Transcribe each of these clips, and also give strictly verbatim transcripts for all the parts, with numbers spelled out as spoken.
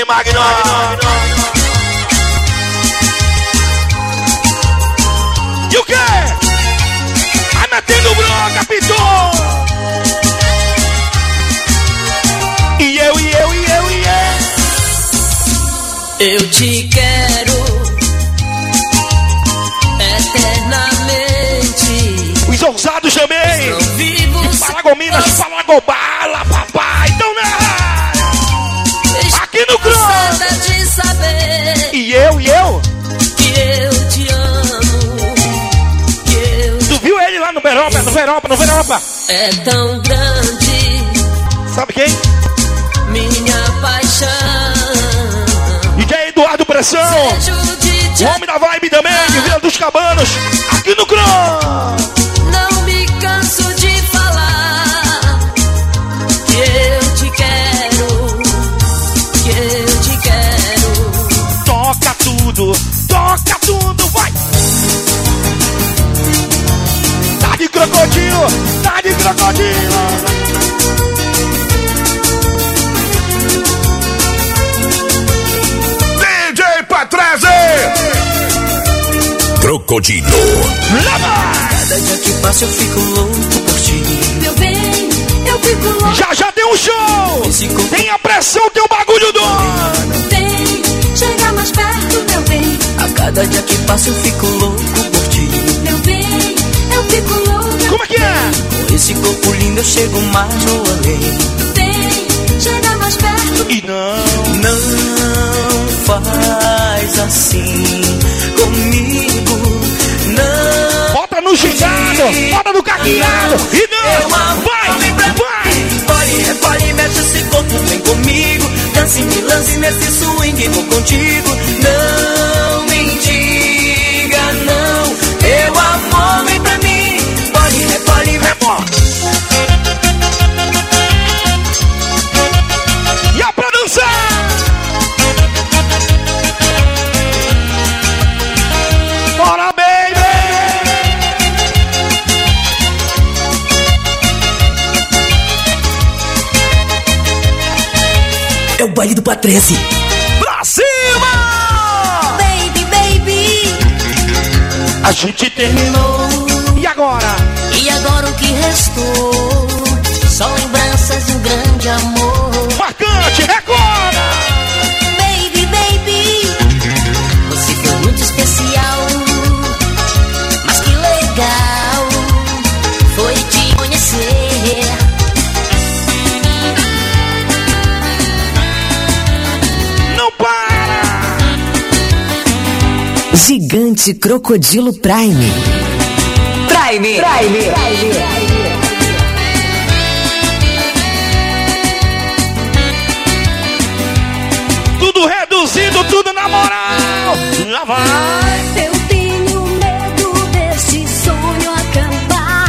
Magno. E o quê? Vai metendo bronca, Piton. E eu, e eu, e eu, e eu. Eu te quero eternamente. Os ousados também. Não vivo Paragominas, Paragobala, papai. Então, né? Aqui no Cross. De saber e eu, e eu. Que eu te amo. Que eu tu viu ele lá no Veropa, no Veropa, no Veropa? É tão grande. Sabe quem? Minha paixão. D J Eduardo Pressão. O homem da vibe também, de Vila dos Cabanos. Aqui no Cross. Não me canso de falar que eu te quero, que eu te quero. Toca tudo, toca tudo, vai! Tá de crocodilo, tá de crocodilo. D J Patrese! Crocodilo. Cada dia que passa eu fico louco por ti. Meu bem, eu fico louco. Já já tem um show. Tem a pressão, tem o bagulho do. Vem, chega mais perto, meu bem. A cada dia que passa eu fico louco por ti. Meu bem, eu fico louco. Como é que é? Com esse corpo lindo eu chego mais no além. Vem, chega mais perto. E não, não faz assim comigo. Não. Bota no gigado, bota no caqueado. E não, vai, vai. Pole, repole, mexe esse corpo, vem comigo. Dance, me lance nesse swing, vou contigo. Não me diga não. Meu amor, vem pra mim. Pole, repole, repole. E a pra dançar. Bora, baby. É o baile do Patrese. Pra cima! Baby, baby. A gente terminou. E agora? E agora o que restou? Só lembranças de um grande amor. Marcante, recorda! Baby, baby. Você foi muito especial. Mas que legal foi te conhecer. Gigante Crocodilo Prime. Prime. Prime. Prime. Tudo reduzido, tudo na moral. Lá vai. Eu tenho medo desse sonho acabar.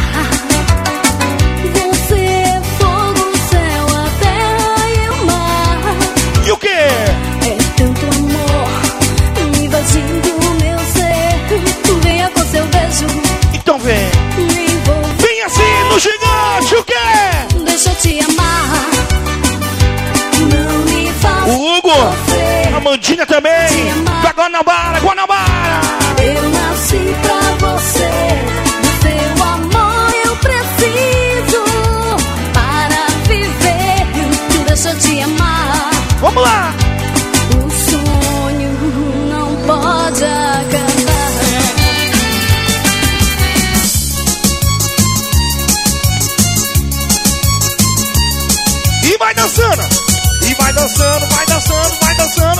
Você é fogo, céu, a terra e o mar. E o quê? É tanto amor invadindo o meu ser. Venha com seu beijo. Então vem. Me envolver. Vem assim no gigante, o quê? Deixa eu te amar. Não me faça O Hugo, sofrer. a Mandinha também. Da Guanabara, Guanabara. Eu nasci pra você. Do seu amor eu preciso para viver. Deixa eu te amar. Vamos lá. O sonho não pode acabar. E vai dançando. E vai dançando, vai dançando, vai dançando.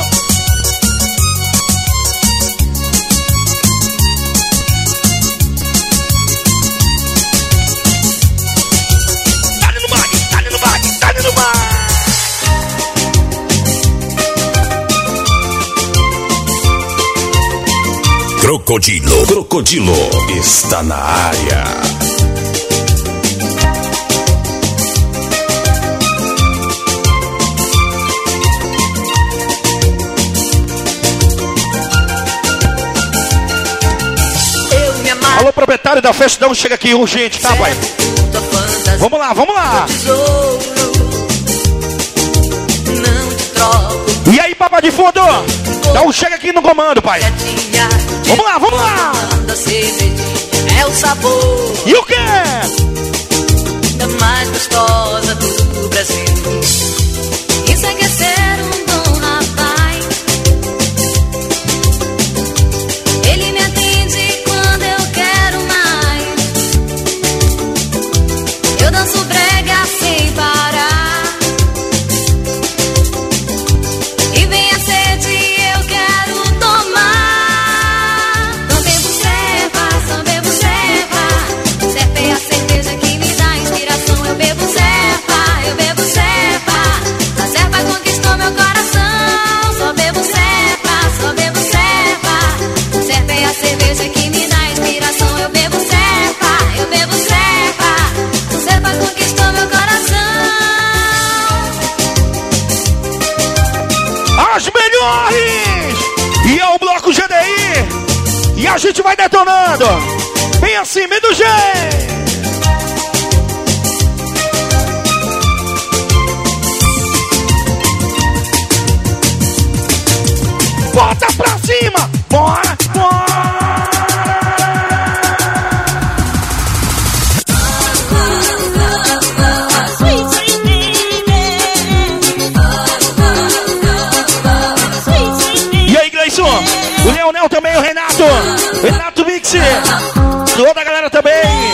Dá-lhe no mag, dá-lhe no mag, dá-lhe no mag. Crocodilo. Crocodilo está na área. Alô, proprietário da festa, dá um chega aqui urgente, tá, pai? Vamos lá, vamos lá. Não te troco. E aí, papai? Pagode de fundo. Então chega aqui no comando, pai. Vamos lá, vamos lá. É o sabor. E o quê? Da mais gostosa do Brasil. Isso é que é ser um bom rapaz. Ele me atende quando eu quero mais. Eu danço brega sem parar. E vem a sede, eu quero tomar. Não bebo serva, só bebo serva. Serva é a cerveja que me dá inspiração. Eu bebo serva, eu bebo serva. A serva conquistou meu coração. Só bebo serva, só bebo serva. Serva é a cerveja que me dá inspiração. Eu bebo serva, eu bebo serva. A serva conquistou meu coração. As melhores! E é o bloco G D I. E a gente vai detonando. Bem assim, bem do jeito. Bota pra cima! Bora, bora! E aí, Gleison? O Leonel também, o Renato! Renato Mix! Toda a galera também!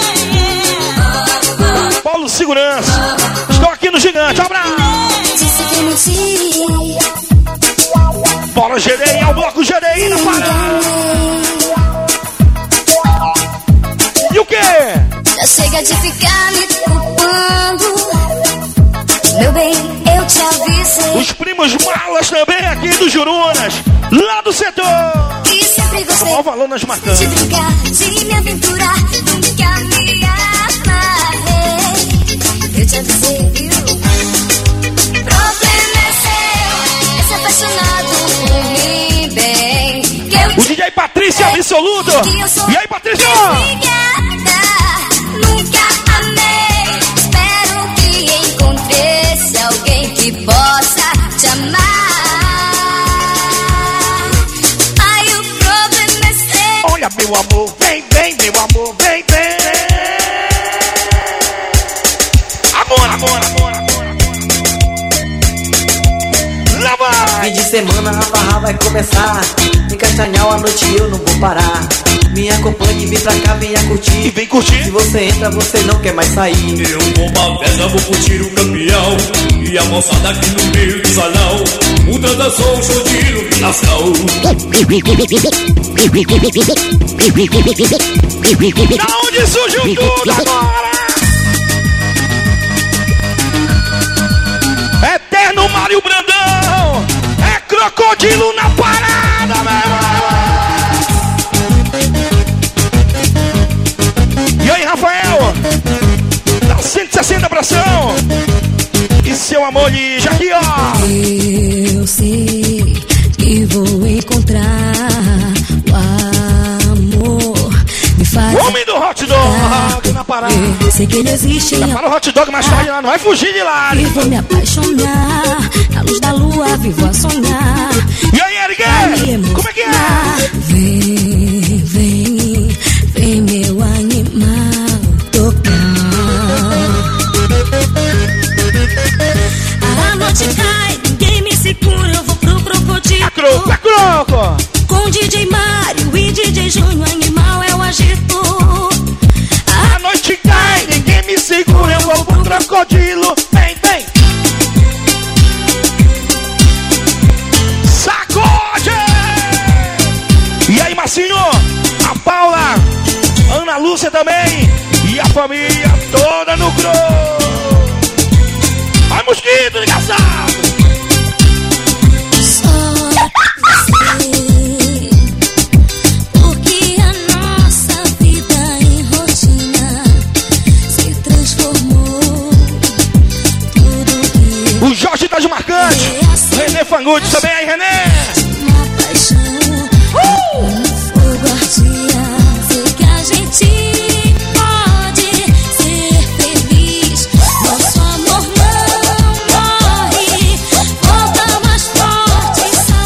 Paulo Segurança! Estou aqui no Gigante, um abraço! Bora, G D I, é o bloco G D I na parada! E o quê? Já chega de ficar me culpando. Meu bem, eu te avisei. Os primos malas também aqui do Jurunas, lá do setor! E sempre gostei Olha o valor nas marcas. de brincar, de me aventurar. Nunca me amarrei. Eu te avisei, viu? Problema é seu, é ser apaixonado por mim, bem. Que eu O D J Patrícia Absoluto! E aí, Patrícia? obrigada, nunca amei. Espero que encontresse alguém que possa te amar. Ai, o problema é seu. Olha, meu amor, vem, vem, meu amor, vem, vem! Amor, amor, amor, amor! Lá vai! Fim de semana a farra vai começar. Em Castanhal à noite eu não vou parar. Me acompanhe, vem pra cá, venha curtir. E vem curtir. Se você entra, você não quer mais sair. Eu vou pra festa, vou curtir o campeão. E a moçada aqui no meio do salão. Um dançou, um show de iluminação. Da onde surgiu tudo agora? Eterno Mário Brandão! É crocodilo na parada, meu irmão! E aí, Rafael? Dá cento e sessenta pressão! E seu amor de aqui, ó! Eu sei que vou encontrar o amor. Me faz O homem do hot dog na parada! eu sei que ele existe. Já para o hot dog mais tarde lá, não vai fugir de lá! E vou me apaixonar. Na luz da lua, vivo a sonhar. E aí, Eric? Como é que é? Vem, vem, vem, meu animal tocar. A noite cai, ninguém me segura. Eu vou pro crocodilo. É croco, é croco! Com D J Mário e D J Júnior, animal é o agito. A noite cai, ninguém me segura, eu vou pro crocodilo. Vem, vem! Sacode! E aí, Marcinho? A Paula, Ana Lúcia também. E a família toda no cro. Vai, mosquito, engraçado! Só você, porque a nossa vida em rotina se transformou. Tudo que O Jorge das Marcantes, René Fangudes também aí, René! uma paixão, um fogo ardia. Sei que a gente pode ser feliz. Nosso amor não morre, volta mais forte,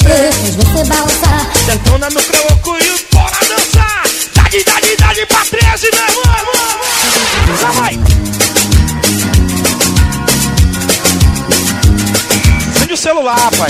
você, fez você balançar. Sentona no croco e bora dançar. Dade, dade, dade pra treze, meu irmão. Já vai. Acende o celular, pai.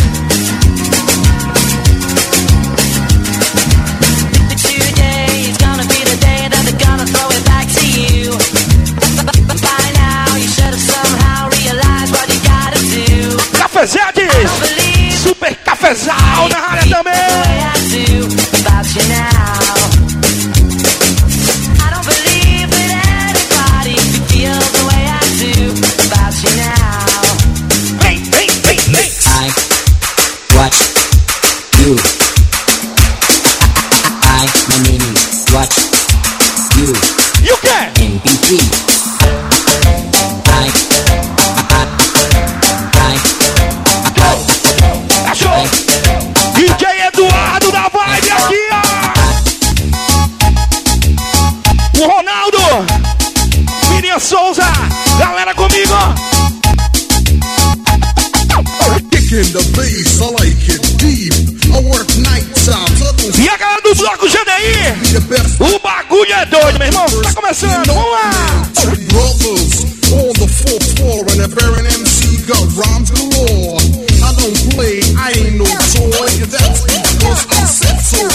Today is gonna be the day that they're gonna throw it back to you. By now you should have somehow realized what you gotta do. Cafezetes, super cafezal na área também. About you now. I don't believe that anybody can feel the way I do about you now. Vem, vem, vem, vem. I watch you. I, my name is watch you. E o quê? M P three. I, I, I, Achou? D J Eduardo da Vibe aqui, ó. O Ronaldo. Miriam Souza. Galera comigo, ó. Kicking the bass, I like it deep. I work nights out. E a galera do bloco G D I. O bagulho é doido, meu irmão. Tá começando, vamos lá. Brothers on the fourth floor and a Baron M C got rhymes galore. I don't play, I ain't no toy. That's because I said so.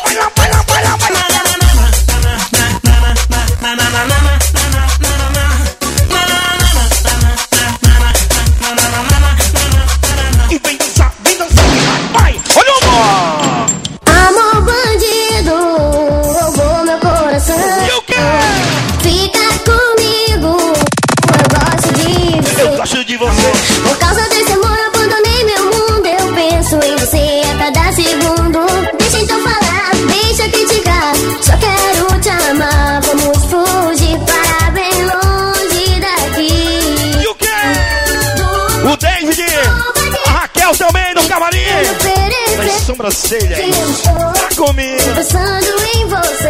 E vem dançar, vem dançar. Vai, olha o amor. Amor bandido, roubou meu coração. E o quê? Fica comigo, eu gosto de você. Eu gosto de você. Por causa desse amor eu abandonei meu mundo. Eu penso em você a cada segundo. Deixa então falar, deixa criticar. Só quero te amar, vamos fugir para bem longe daqui. E o quê? O David, a Raquel também no camarim. As sobrancelhas. Tá comigo. Pensando em você.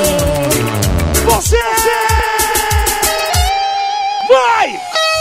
Você vai!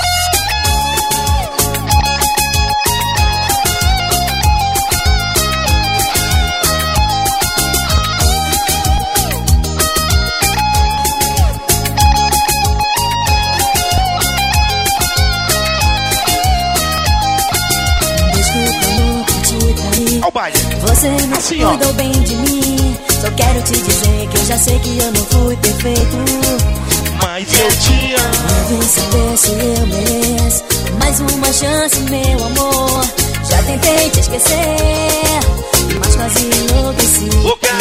Ao baile. Você não Assim, ó. cuidou bem de mim. Só quero te dizer que eu já sei que eu não fui perfeito. Mas eu te amo. Vem saber se eu mereço mais uma chance, meu amor. Já tentei te esquecer, mas quase enlouqueci. O quê?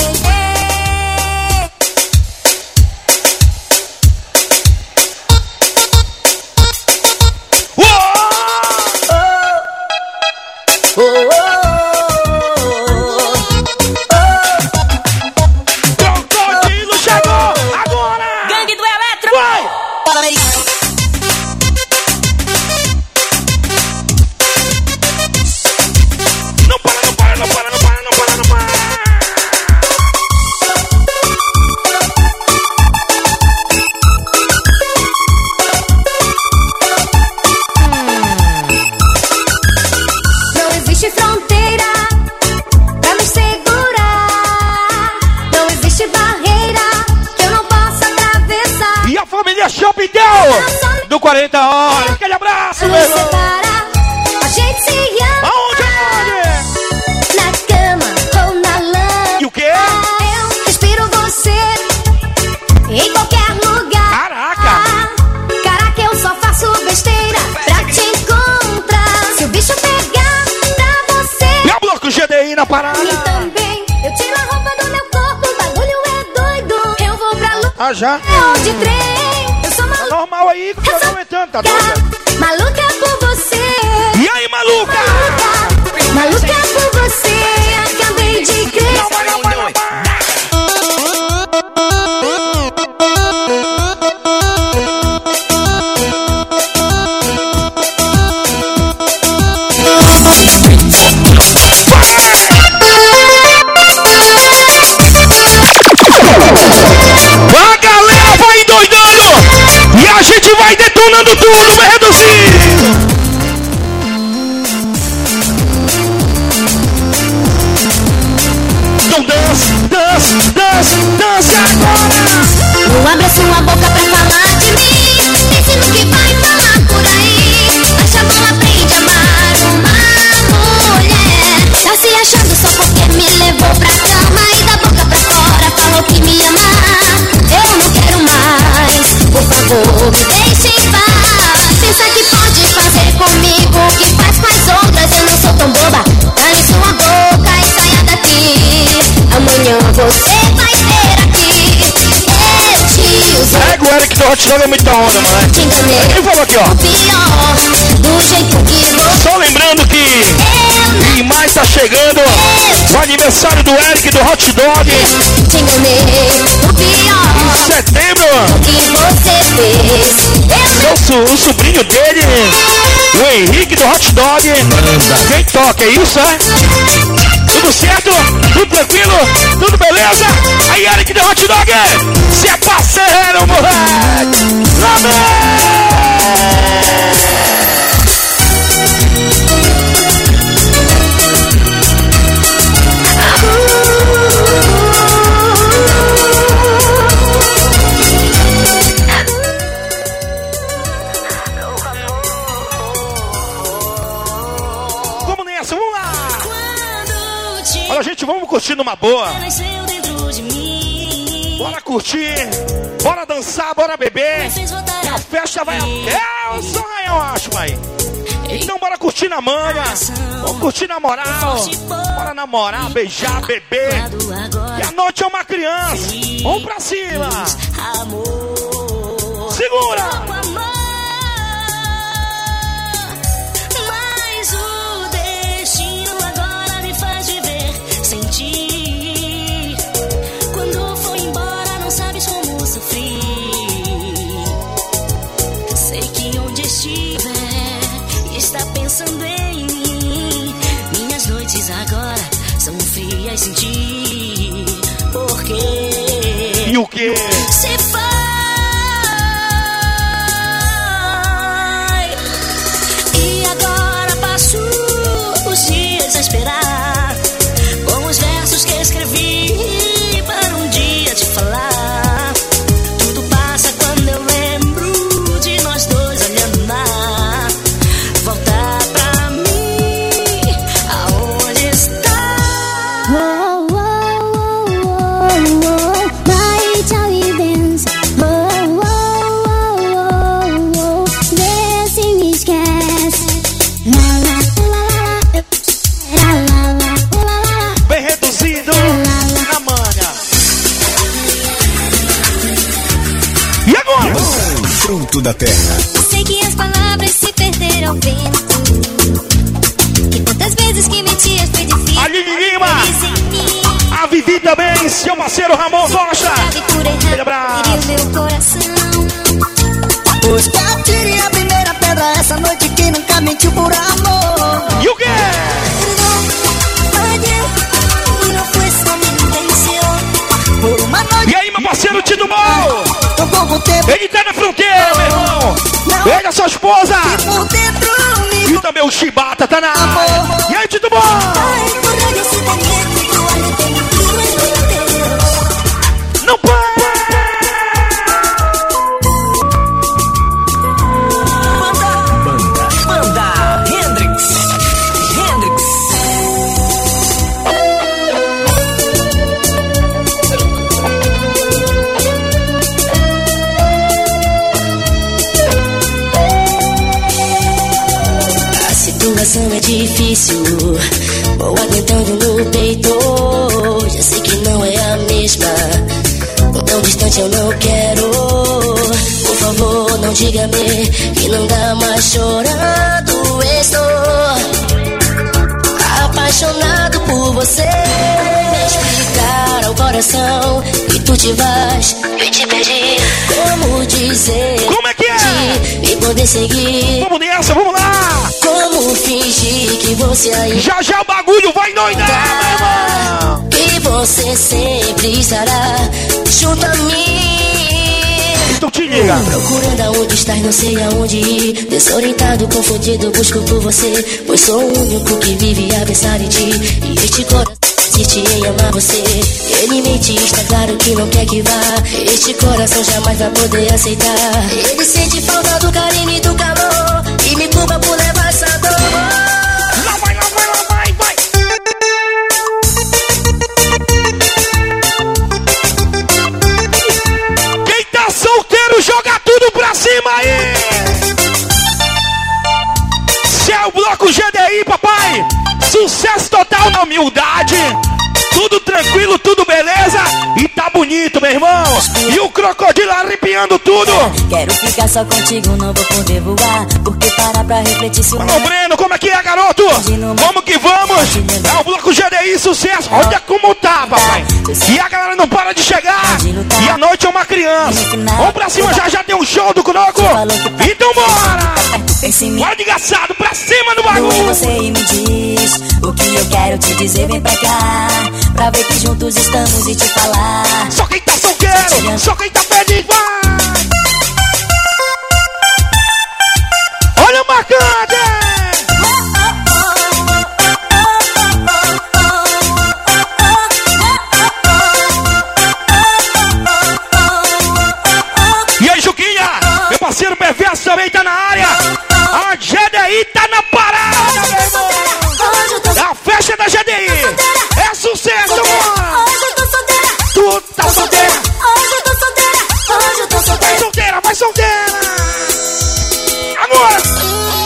Oh, oh, oh. Crocodilo chegou agora! Gangue do Eletro! Vai! Não para, não para, não para, não para, não para, não para! Não existe fronteira pra me segurar. Não existe barreira que eu não possa atravessar. E a família Shopping Del do quarenta horas. Aquele abraço, meu Nos irmão! separa, a gente se ama. Aonde, aonde? Na cama ou na lama. E o quê? Eu respiro você em qualquer lugar. Caraca! Caraca, eu só faço besteira pra te encontrar. Se o bicho pegar pra você E a bloco G D I na parada. e também, eu tiro a roupa do meu corpo. O bagulho é doido. Eu vou pra lua Ah, já? de trem. Eu sou maluca, Normal aí, que eu tô aumentando, tá doida? maluca por você. E aí, maluca? Maluca, maluca por você. Acabei de crer. Não vai, não vai, não vai! A galera vai endoidando e a gente vai detonando tudo, vai reduzir. você vai ter aqui. Eu te usei. Pega o Eric do Hot Dog, é muita onda, mano. Te enganei. Quem falou aqui, ó? O pior, do jeito que você. Só lembrando que em maio tá chegando o aniversário do Eric do Hot Dog. Te enganei. O pior, Em setembro, que você fez. Eu o, so- o sobrinho dele, o Henrique do Hot Dog. Quem toca, é isso, é? Tudo certo? Tudo tranquilo? Tudo beleza? Aí, Eric do Hot Dog, se é parceiro, moleque! Vamos nessa, vamos lá! Olha, gente, vamos curtir numa boa. Bora curtir, bora dançar, bora beber. E a festa vai até o sonho, eu acho, mãe. Então bora curtir na manha, vamos curtir na moral. Bora namorar, beijar, beber. E a noite é uma criança. Vamos pra cima. Segura. Mas o destino agora me faz viver sem ti. Quando for embora não sabes como sofri. Sei que onde estiver está pensando em mim. Minhas noites agora são frias sem ti. Por quê? E o quê? Se vai. E agora passo os dias a esperar com os versos que escrevi para um dia te falar. Tudo passa quando eu lembro de nós dois olhando o mar. Voltar pra mim, aonde está? Oh, oh, oh, oh, oh, vai tchau e benção. Oh, oh, oh, oh, oh, vê se me esquece. La, la, la, la, la, la, la, la, Bem reduzido na manha. E agora? Fruto da terra. sei que as palavras se perderam ao vento. E quantas vezes que mentias foi difícil. Aline Lima, a Vivi também, seu parceiro Ramon Rocha. Aquele abraço. O meu coração. Pois que atire a primeira pedra essa noite que nunca mentiu por amor. E o quê? E aí, meu parceiro Tito Bol? Ele tá na fronteira, meu irmão. Ele é sua esposa. E também o Chibata tá na área. E aí, Tito Bol? Não para! Banda Hendrix. Hendrix. A situação é difícil, vou aguentando no peito. Já sei que não é a mesma, tão distante eu não quero. Por favor, não diga-me que não dá mais chorando. Estou apaixonado por você. Me explicar ao coração que tu te vais e te perdi. Como dizer? Como é que é? E poder seguir. Vamos nessa, vamos lá! Como fingir que você ainda Já já o bagulho vai doidar, meu irmão! que você sempre estará junto a mim. Então te liga! Procurando aonde estás, não sei aonde ir. Desorientado, confundido, busco por você. Pois sou o único que vive a pensar em ti. E este coração insiste em amar você. Ele mente, está claro que não quer que vá. Este coração jamais vai poder aceitar. Ele sente falta do carinho e do calor, e me culpa por levar essa dor. Lá vai, lá vai, lá vai, vai! Quem tá solteiro, joga tudo pra cima aí! Se é o bloco G D I, papai! Sucesso total na humildade! Tudo tranquilo, tudo beleza. E tá bonito, meu irmão. E o crocodilo arrepiando tudo. Quero ficar só contigo, não vou poder voar. Porque parar pra refletir se o Alô, Breno, como é que é, garoto? Vamos que vamos. É o bloco G D I, sucesso. Olha como tá, papai. E a galera não para de chegar. E a noite é uma criança. Vamos pra cima, já já tem um show do Croco. Então bora. Bora de engraçado, pra cima do bagulho. Você me diz o que eu quero te dizer, vem pra cá. Pra ver que juntos estamos e te falar. Só quem tá solteiro, só quem tá perdido, vai. Olha o marcante. E aí, Juquinha, meu parceiro perverso também tá na área. A G D I tá na parada, meu irmão. É a festa da G D I. É sucesso, mano. Hoje eu tô solteira. Tu tá solteira. Hoje eu tô solteira. Hoje eu tô solteira. Vai solteira, vai solteira. Agora.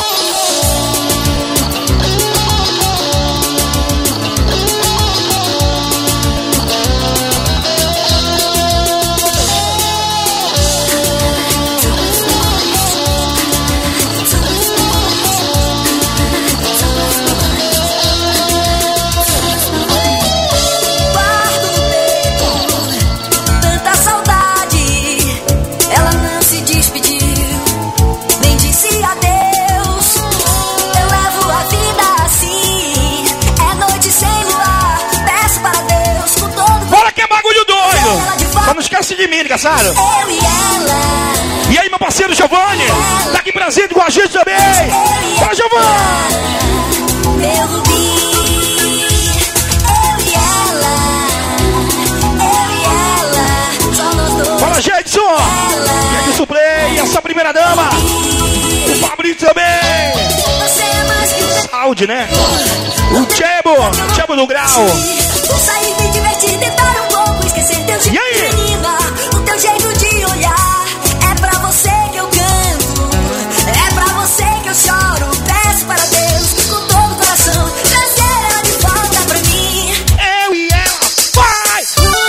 Só não esquece de mim, engraçado. Eu e ela. E aí, meu parceiro Giovanni? Tá aqui presente com a gente também. Fala, Giovanni. Meu rubi. Eu e ela. Eu e ela. Só nós dois. Fala, Jedson. Jedson Play, essa primeira dama. O Fabrício também. Você é mais que o Saúde, né? O Chebo, Chebo do Grau. Vou sair bem divertido, tentar um pouco, esquecer teu jeito, E aí? menina, o teu jeito de olhar. É pra você que eu canto, é pra você que eu choro. Peço para Deus, com todo o coração, trazer ela de volta pra mim. Eu e ela, vai!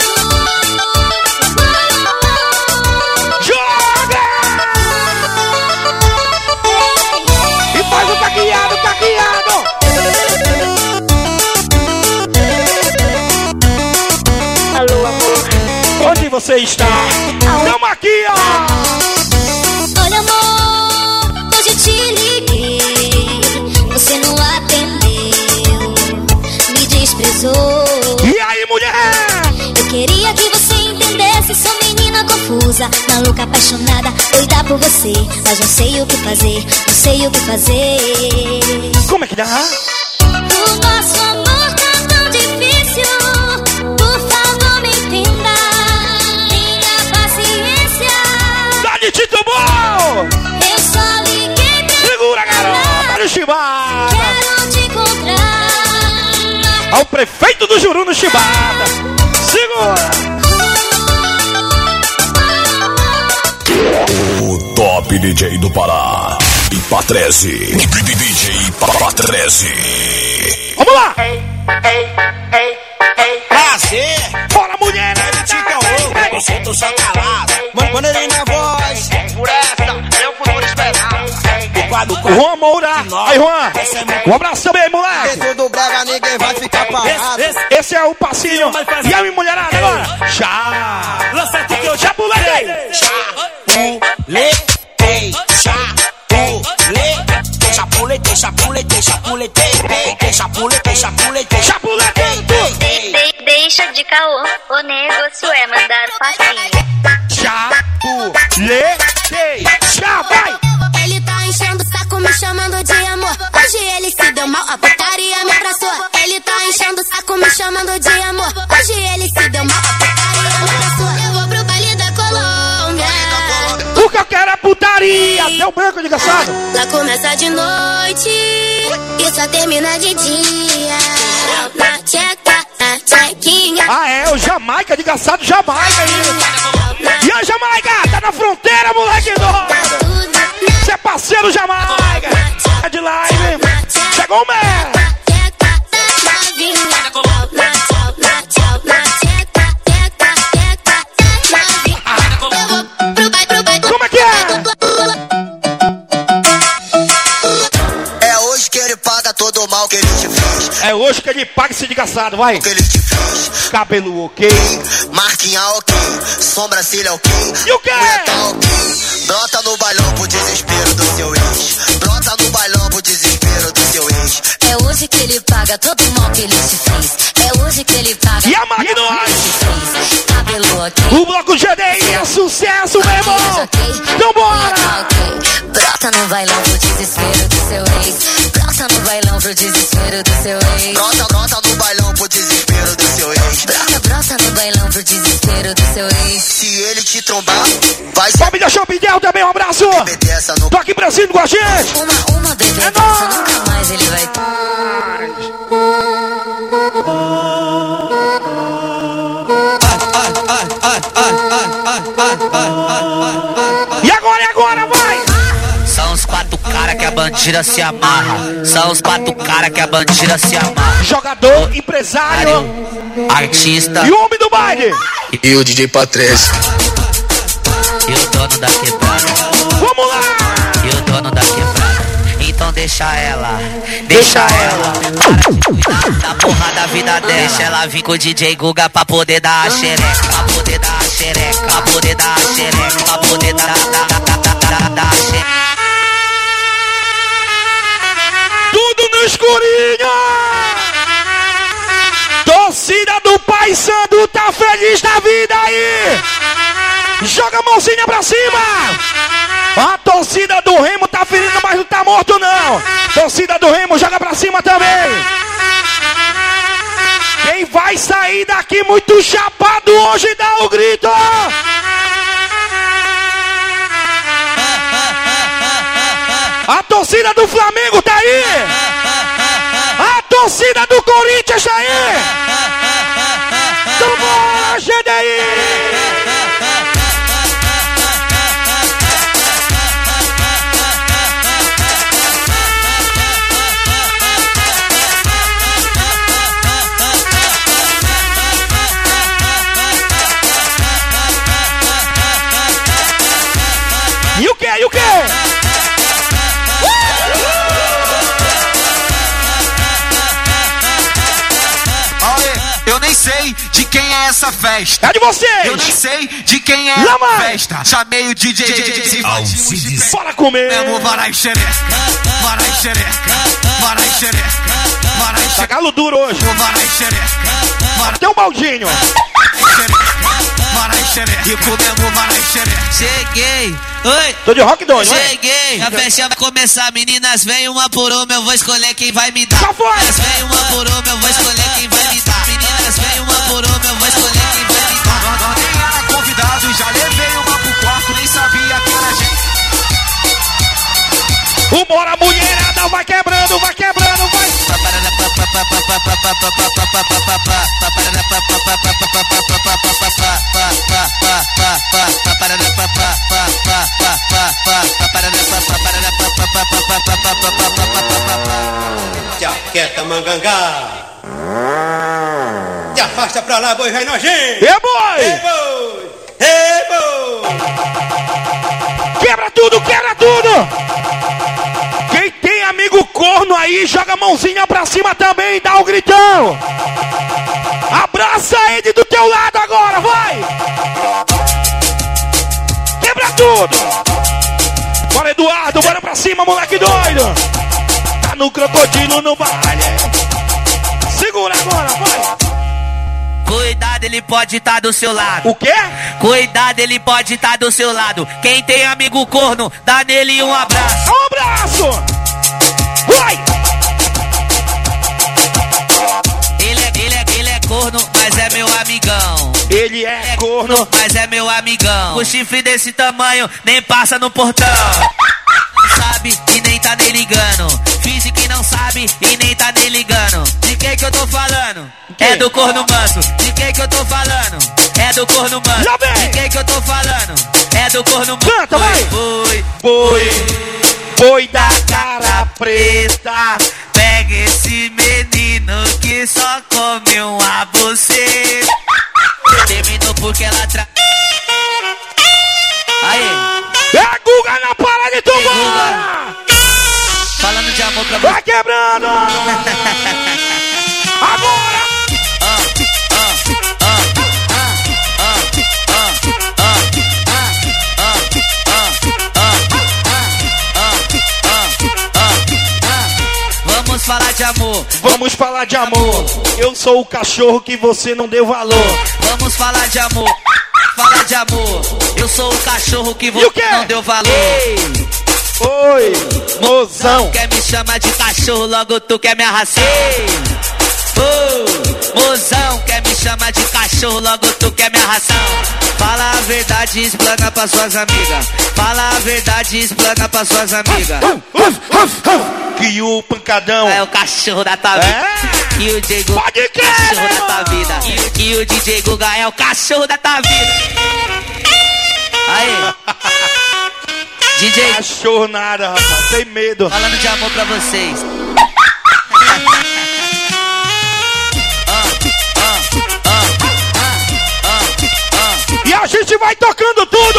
Joga! E faz o taqueado, taqueado! Alô, amor. Onde você está? Tamo aqui, ó! Olha, amor, hoje eu te liguei. Você não atendeu, me desprezou. E aí, mulher? Eu queria que você entendesse, sou menina confusa, maluca, apaixonada, doida por você. Mas não sei o que fazer, não sei o que fazer. Como é que dá? O nosso amor tá tão difícil, por favor me entenda. Tenha paciência. Dá-lhe Tito Bom! Eu só liguei pra Segura, garota, no Chibata! quero te encontrar. Ao prefeito do Juru no Chibata! Segura! O top D J do Pará, Ipatrese. D J Ipatrese. Vamos lá! Ei, ei, ei, ei. Prazer, Bora, mulher! Tica Louco, eu solto só calado. Maneirinho na voz, Por essa, eu fui esperar. o quadro Juan Moura! Aí, Juan! Um abraço também, moleque! Dentro do brega ninguém vai ficar parado. Esse é o passinho! E aí, mulherada, agora! Já! Já pulei! Chapuletei, chapuletei, chapuletei, chapuletei, chapuletei, chapuletei, chapuletei, Chapuletei! De- de- deixa de caô, o negócio é mandar passinho. Chapulei! Já vai! Ele tá enchendo o saco, me chamando de amor. Hoje ele se deu mal, a putaria me abraçou. Ele tá enchendo o saco, me chamando de amor. Hoje ele se deu mal, a putaria me abraçou. Eu vou pro baile da Colômbia. O que eu quero é putaria! Deu branco, desgraçado! Lá começa de noite e só termina de dia. Na tcheca, na tchequinha. Ah, é, o Jamaica, desgraçado, Jamaica aí! E a Jamaica? Tá na fronteira, moleque doido! Você é parceiro Jamaica! É de live! Chegou o Mé! Na tcheca, na novinha. Na Maxi de caçado, vai. O que ele te fez? Cabelo ok. Marquinha ok. Sobrancelha ok. E o quê? Punheta ok. Brota no bailão pro desespero do seu ex. Brota no bailão pro desespero do seu ex. É hoje que ele paga todo o mal que ele te fez. É hoje que ele paga. E a Magnóis? Cabelo ok. O bloco G D I é sucesso, meu irmão. Então bora. Okay. Brota no bailão pro desespero do seu ex. Brota no bailão pro desespero do seu ex. Brota, brota no bailão pro desespero do seu ex. Brota, brota no bailão pro desespero do seu ex. Se ele te trombar, vai ser. Família Shopping Del também, um abraço. Tô aqui Brasil com a gente. Uma, uma bebê é dessa, nunca mais ele vai ter. E agora, e agora, vai! São os quatro cara que a bandida se amarra. São os quatro cara que a bandida se amarra. Jogador, empresário, artista e o homem do baile. E o D J Patrese. E o dono da quebrada. Vamos lá! E o dono da quebrada. Então deixa ela, deixa ela para de cuidar da porra da vida dela. Deixa ela vir com o D J Guga pra poder dar a xereca. Pra poder dar a xereca. Pra poder dar a xereca. Pra poder dar, dar, dar, dar, dar, dar a xereca. Tudo no escurinho! Torcida do Pai Sandu tá feliz da vida aí! Joga a mãozinha pra cima! A torcida do Remo tá ferindo, mas não tá morto não! Torcida do Remo, joga pra cima também! Quem vai sair daqui muito chapado hoje dá o grito! A torcida do Flamengo tá aí! A torcida do Corinthians tá aí! Então bora, G D I! E o que? E o que? Eu nem sei de quem é essa festa. É de vocês. Eu nem sei de quem é Lá a vai. festa. Chamei o D J Alcides. Bora comer. Mesmo varai xereca, varai xereca, varai xereca, varai xereca. Tá galo duro hoje. Varai xereca. Tem um baldinho. Varai xereca. E comemos varai xereca. Cheguei. Oi. Tô de rock doido. Cheguei. A festa vai começar. Meninas, vem uma por uma. Eu vou escolher quem vai me dar. Só foi. Meninas, vem uma por uma. Eu vou escolher quem vai me dar. Meninas, vem uma por uma. Eu vou escolher quem vai me dar. Não, não, nem era convidado. Já levei uma pro quarto. Nem sabia que era gente. O Bora Mulherada vai quebrando, vai quebrando, vai. Te aquieta, mangangá. Te afasta pra lá, boi velho nojento. É, boi. É, boi. É, boi. Quebra tudo, quebra tudo. Quem tem amigo corno aí, joga a mãozinha pra cima também e dá um gritão. Abraça ele do teu lado agora, vai. Quebra tudo. Bora, Eduardo, bora pra cima, moleque doido. Tá no crocodilo, no baile. Segura agora, vai. Cuidado, ele pode estar do seu lado. O quê? Cuidado, ele pode estar do seu lado. Quem tem amigo corno, dá nele um abraço. Um abraço! Vai! Ele é, ele é, ele é corno, mas é meu amigão. Ele é, é corno, mas é meu amigão. O chifre desse tamanho nem passa no portão. Não sabe e nem tá nem ligando. Finge que não sabe e nem tá nem ligando. De quem que eu tô falando? É do corno manso. De quem que eu tô falando? É do corno manso. Já vem. De quem que eu tô falando? É do corno manso. Canta, vai. Boi, boi, boi da cara preta. Pega esse menino que só come uma você. Terminou porque ela tra... Aí. É a Guga na parada e tu bora! Falando de amor pra você. Vai quebrando! Agora! Vamos falar de amor. Vamos falar de amor. Eu sou o cachorro que você não deu valor. Vamos falar de amor. Falar de amor. Eu sou o cachorro que você não deu valor. Ei. Oi, mozão. Quer me chamar de cachorro, logo tu quer me arrasar. Oh, mozão, quer me chamar de cachorro, logo tu quer me arrasar. Fala a verdade e explana pra suas amigas. Fala a verdade e explana pra suas amigas. Que o pancadão é o cachorro da tua vida. É? Que o D J Guga é o cachorro da tua vida. Que o D J Guga é o cachorro da tua vida. Aí. D J cachorro nada, rapaz, tem medo. Falando de amor pra vocês. E a gente vai tocando tudo.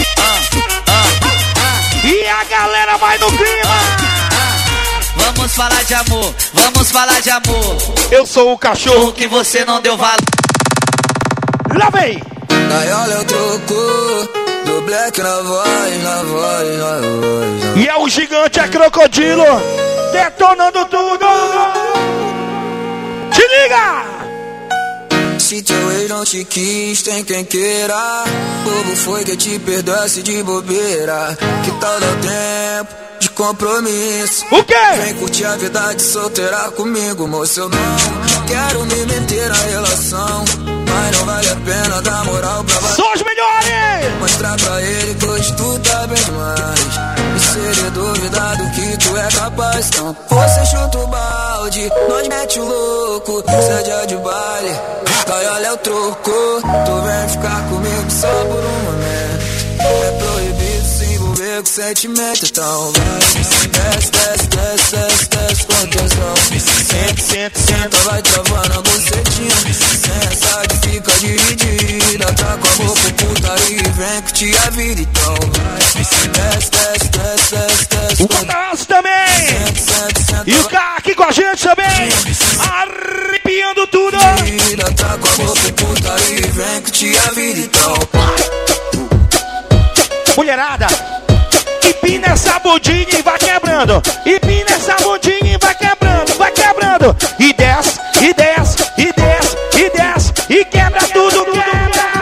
E a galera vai no clima. Vamos falar de amor, vamos falar de amor. Eu sou o cachorro que você não deu valor. Lá vem. Gaiola eu troco. Do black na voz, na voz, na voz. E é o gigante, é crocodilo, detonando tudo. Te liga! Se teu ex não te quis, tem quem queira. Bobo foi que te perdoasse de bobeira. Que tal dar tempo de compromisso? O quê? Vem curtir a vida de solteira comigo, moço. Eu não quero me meter na relação, mas não vale a pena dar moral pra você. São os melhores! Mostrar pra ele que hoje tu tá bem demais. E se ele duvidar do que tu é capaz, então você chuta o balde, nós mete o louco. Seja de baile, gaiola é o troco. Tu vem ficar comigo só por um momento. É proibido se envolver com sentimento. Então vai, desce, desce, desce, desce, desce com tesão. Senta, senta, senta, vai travando a bucetinha. Senta que fica dividida. Tá com a boca putaria e vem curtir a vida. Então vai, desce, desce, desce, desce, desce. O Botaço também! Senta, senta, senta, e o cara aqui com a gente também! Arrepiando tudo! Tá com a boca putaria e vem curtir a vida. Então mulherada, empina essa bundinha e vai quebrando. Empina essa bundinha e vai quebrando, vai quebrando. E desce, e desce, e desce, e desce, e quebra tudo, quebra.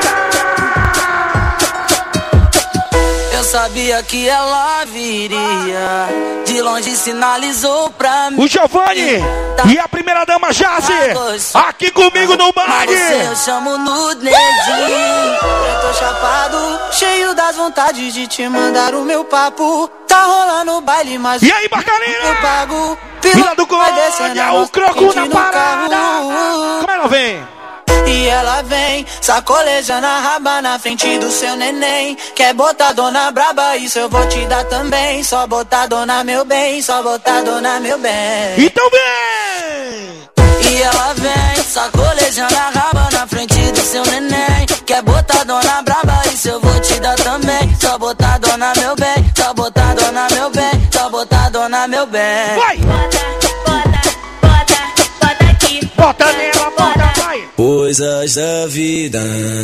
Eu sabia que ela viria, de longe sinalizou pra mim. O Giovanni e a primeira dama Jazi, aqui comigo no baile. Eu chamo no dedinho. Eu tô chapado, cheio das vontades de te mandar o meu papo. Tá rolando o baile, mas e aí, Bacarina? Eu pago. Vila do Colônia, o croco na parada. Como ela vem? E ela vem, sacolejando a raba na frente do seu neném. Quer botar dona braba, isso eu vou te dar também. Só botar dona meu bem, só botar dona meu bem. Então vem! E ela vem, sacolejando a raba na frente do seu neném. Quer botar dona braba, isso eu vou te dar também. Só botar dona meu bem, só botar dona meu bem, só botar dona meu bem. Vai! Bota, bota, bota, bota aqui. Bota nela, bota, vai! Coisas da vida.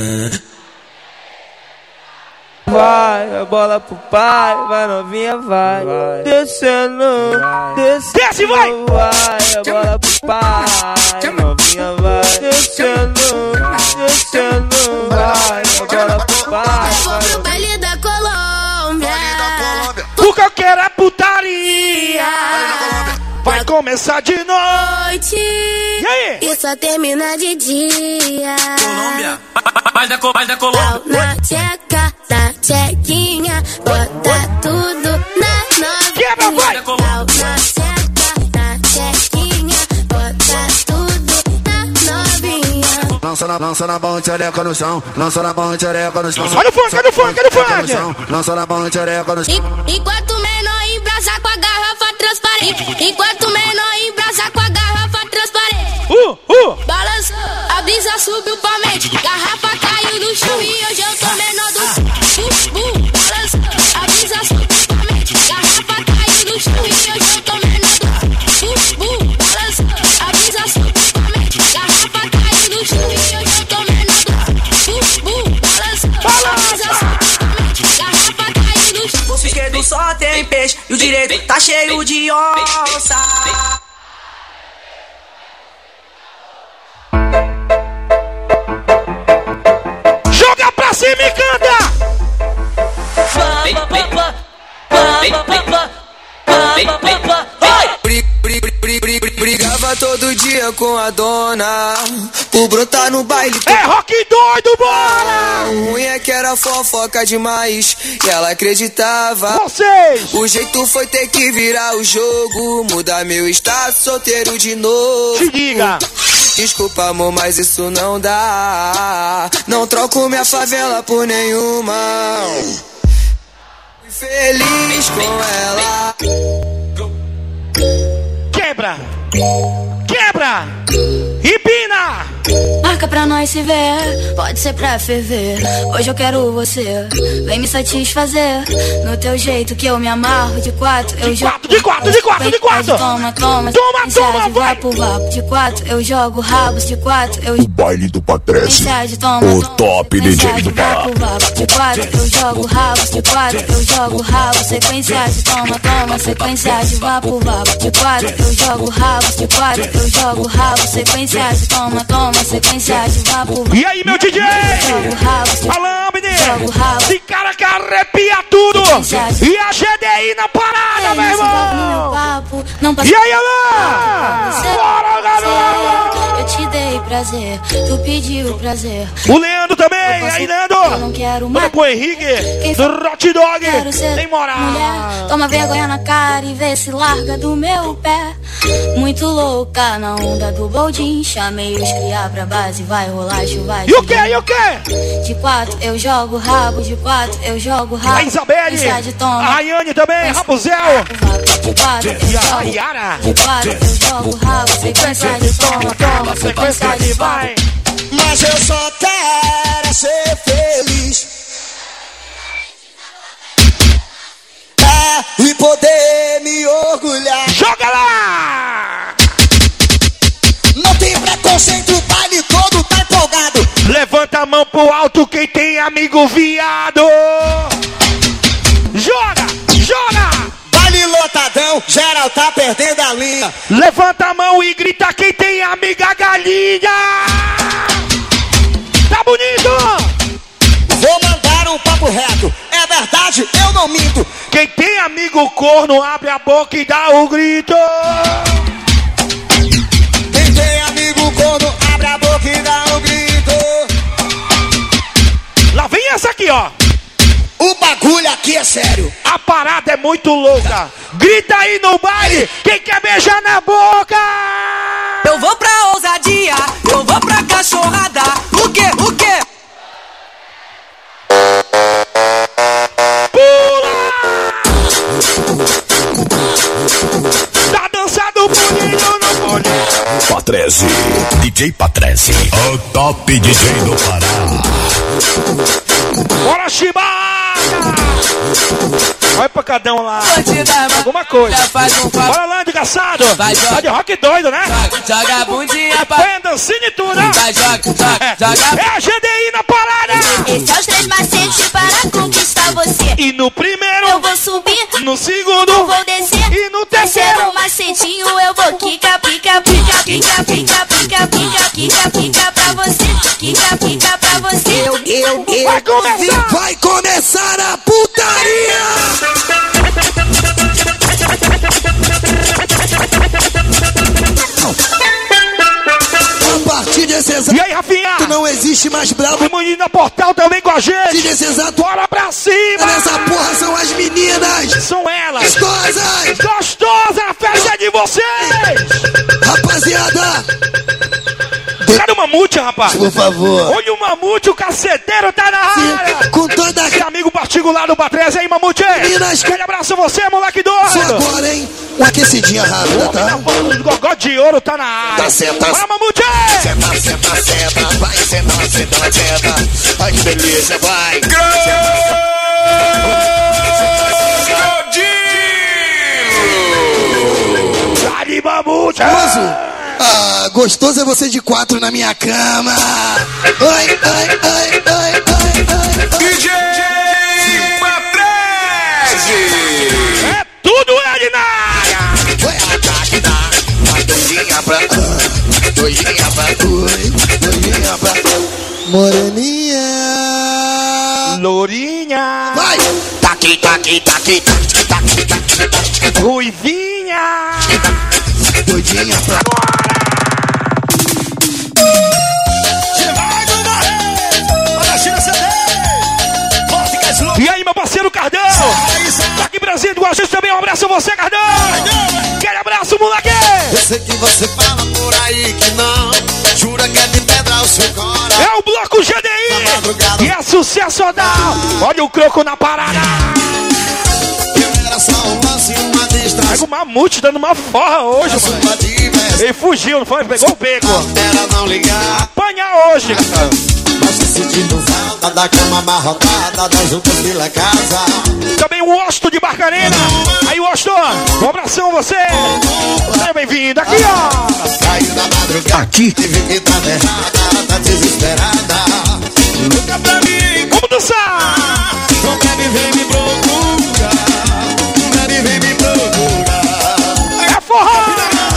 Vai, a bola pro pai, vai novinha, vai, vai. Descendo, descendo, desce, vai! Vai, a bola pro pai, novinha, vai. Descendo, descendo, vai, a bola pro pai. Vou pro baile da Colômbia, porque eu quero é putaria. Vai começar de noite. E aí? E só termina de dia. Colômbia, vai da, vai da Colômbia. Na tcheca, na tchequinha, bota tudo na novinha. Quebra, vai! Na tcheca, na tchequinha, bota tudo na novinha. Lança na, lança na mão, tchereca no chão. Lança na mão, tchereca no chão. Olha o funk, olha o funk, olha o funk. Lança na mão, tchereca no chão. Enquanto o menor embrasa com a garrafa transparente. Enquanto o menor embrasa com a garrafa transparente. Uh, uh. Balançou, a brisa subiu pra mente. Garrafa caiu no chão e hoje eu tô menor do. Uh, uh. Balançou, a brisa subiu pra mente. Garrafa caiu no chão e hoje eu tô menor do. Uh, uh. Balançou, a brisa subiu pra direito tá cheio de onça. Joga pra cima e canta! Brigava todo dia com a dona por brotar no baile. É rock doido, bora! O ruim é que era fofoca demais e ela acreditava. Vocês! O jeito foi ter que virar o jogo, mudar meu status, solteiro de novo. Te liga! Desculpa, amor, mas isso não dá. Não troco minha favela por nenhuma. Fui feliz com ela. Quebra! Quebra! Empina! Marca pra nós se ver, pode ser pra ferver. Hoje eu quero você, vem me satisfazer. No teu jeito que eu me amarro. De quatro, eu jogo. De quatro, de quatro, de quatro! Toma, toma, toma, toma, vai! Vapo, vapo. De quatro, eu jogo rabos. De quatro, eu. O baile do Patrese. O top D J do Pará. De quatro, eu jogo rabos. De quatro, eu jogo rabos. Sequência de toma, toma. Sequência de vapo, vapo. De quatro, eu jogo rabos. De quatro, eu jogo rabos. Sequência de toma, toma. Sequência de vapo. E aí, meu D J? Fala, menino! Esse cara que arrepia tudo! E a G D I na parada, meu irmão! E aí, Alain? Bora, garoto! Eu te dei prazer, tu pediu prazer. O Leandro também! Aí, Leandro! Eu não quero mais. Com o Henrique do Hot Dog! Tem moral! Mulher, toma vergonha na cara e vê se larga do meu pé. Muito louca na onda do boldin. Chamei os criar pra base, vai rolar chuva. E o que? E o que? De quatro eu jogo rabo, de quatro eu jogo rabo. A Isabelle, a Rayane também, Rabuzel. De quatro eu jogo. Yara. De quatro eu jogo rabo, sequência de toma, toma, sequência de vai. Mas eu só quero ser feliz. É, e poder me orgulhar. Joga lá! Não tem preconceito, o baile todo tá empolgado. Levanta a mão pro alto quem tem amigo viado. Joga, joga. Baile lotadão, geral tá perdendo a linha. Levanta a mão e grita quem tem amiga galinha. Tá bonito? Vou mandar um papo reto, é verdade, eu não minto. Quem tem amigo corno abre a boca e dá o grito. Quem tem amigo corno abre a boca e dá o grito. Lá vem essa aqui, ó. O bagulho aqui é sério. A parada é muito louca. Grita aí no baile, quem quer beijar na boca? Eu vou pra ousadia, eu vou pra cachorrada. O quê, o quê? Pula! Tá dançado bonito no pole. Patrese, D J Patrese, o top D J do Pará. Bora, Chibata! Vai pra cada um lá. Alguma coisa. Bora lá, desgraçado. Tá de rock doido, né? Joga a bundinha pra... Põe a dancinha e tudo, né? Vai, joga, joga, joga. É a G D I na parada. Esses são os três macetes para conquistar você. E no primeiro eu vou subir, no segundo eu vou descer, e no terceiro terceiro macetinho eu vou quica, pica, pica, pica, pica, pica, pica, pica, pica pra você, quica, pica pra você. Eu, eu, eu, vai começar, vai começar a putaria. A partir desse exato, e aí, Rafinha? Tu não existe mais bravo. O menino Portal também com a gente. Nesse exato, bora pra cima. Nessa porra são as meninas. São elas. Gostosas. Gostosa, a festa é de vocês. Rapaziada. Cadê o Mamute, rapaz? Por favor. Olha o Mamute, o caceteiro tá na área. Com toda esse amigo particular do Patrese aí, Mamute. Meninas, aquele abraço a você, moleque doido. Só agora, hein? Uma aquecidinha rápida, tá? O gogó de ouro tá na área. Tá certo, tá certo. Bora, Mamute. Senta, senta, senta. Vai, senta, senta, senta. Ai, que beleza, vai. Dali, Mamute. Ah, gostoso é você de quatro na minha cama. Ai, ai, ai, ai, ai, ai. D J Patrese. É tudo tudo ele na área. Foi a ataque da doidinha pra doidinha pra doidinha pra moreninha, lourinha, vai, taqui, taqui, taqui, taqui, taqui, taqui, taqui, ruivinha, doidinha pra E aí, meu parceiro Cardão? Tá aqui presente com a gente também. Um abraço a você, Cardão. Aquele abraço, moleque. Eu sei que você fala por aí que não. Jura que é de pedra o seu coração. É o Bloco G D I. E é sucesso total. Olha o croco na parada. Era só um lance, uma distração. Pega o Mamute dando uma forra hoje, mano. Ele fugiu, não foi? Pegou o beco. Era não ligar. Apanhar hoje, cara. Você sentindo falta da cama amarrotada, das juntas pela casa. Também o Osto de Barcarena. Aí, Osto, um abração a você. Seja bem-vindo. Aqui, ó. Caiu na madrugada. Aqui. Tive que tá errada, tá desesperada. Nunca pra mim. Vamos dançar. Não bebe, vem me procurar. Bebe, vem me procurar. É forró.